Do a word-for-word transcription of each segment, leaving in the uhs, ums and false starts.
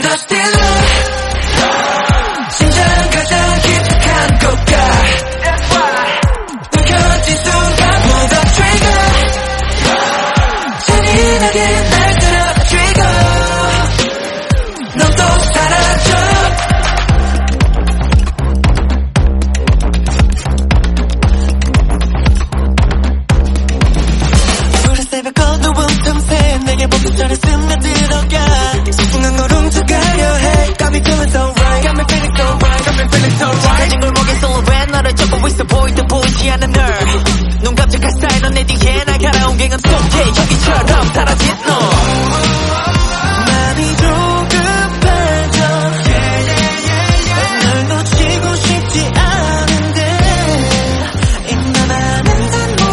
just in love. 심장 가장 깊숙한 곳가 움켜쥔 순간 pull the trigger. 잔인하게 날 끌어 trigger. 넌 또 사라져. 새벽 어두운 틈새 내게 보기처럼 스며들어가 소중한 걸 훔쳐가려 해. Got me feeling so right, got me feeling so right, got me feeling so right. 사라진 골목의 silhouette 너를 쫓고 있어 보이도 보이지 않는 널. 눈 깜짝할 사이 넌 내 뒤에 날 갈아온 갱은 속에 여기처럼 사라진 너. 맘이 조급해져 널 놓치고 싶지 않은데 입만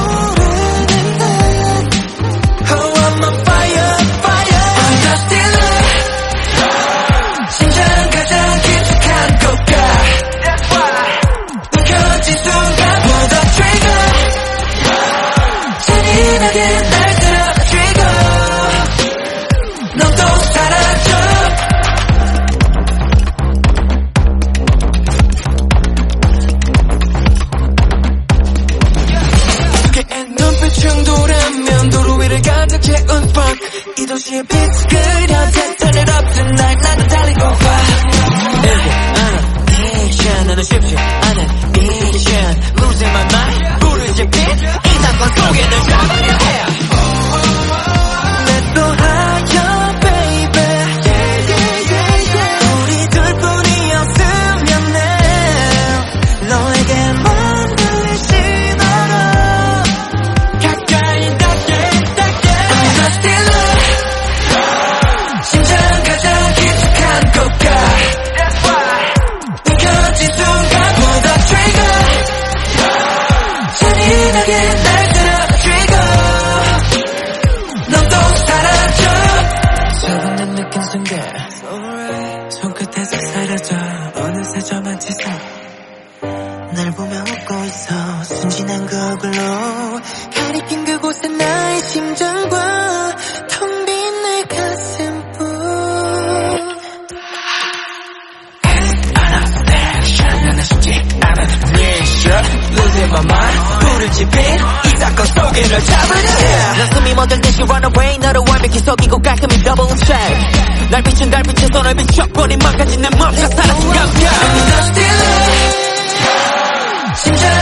날 끌어 trigger. 넌 또 사라져. 두개의 눈빛 충돌하면 도로 위를 가득 채운 spark. 이 도시의 빛 그려 대탈을 없은 날 나는 달리고 봐. Ignition 나는 쉽지 않은 ignition losing my mind. 불을 지핀 이 사건 속에 널 잡으려 해. 내 또 하여 baby yeah, yeah, yeah, yeah. 우리 둘뿐이었으면 해. 너에게만 들리지 않아. 가까이 닿게 닿게 I'm just in love. 심장 가장 깊숙한 곳가 움켜쥔 순간 pull the trigger. 잔인하게 날 끌어 trigger. 넌 또 사라져. 조금 더 느낀 순간 손끝에서 사라져. 어느새 저만 치서 날 보며 웃고 있어. 순진한 그 얼굴로 가리킨 그곳에 나의 심장과 텅 빈 내 가슴뿐. 나는 쉽지 않은 mission losing my mind. 불을 지핀 이 사건 속에 널 잡으려 해. 난 숨이 멎을 듯이 run away. 너를 완벽히 속이고 깔끔히 double check. 날 비춘 달빛에 손을 비춰버린 망가진 내 멈춰 사라진 감각. I'm just in love. 심장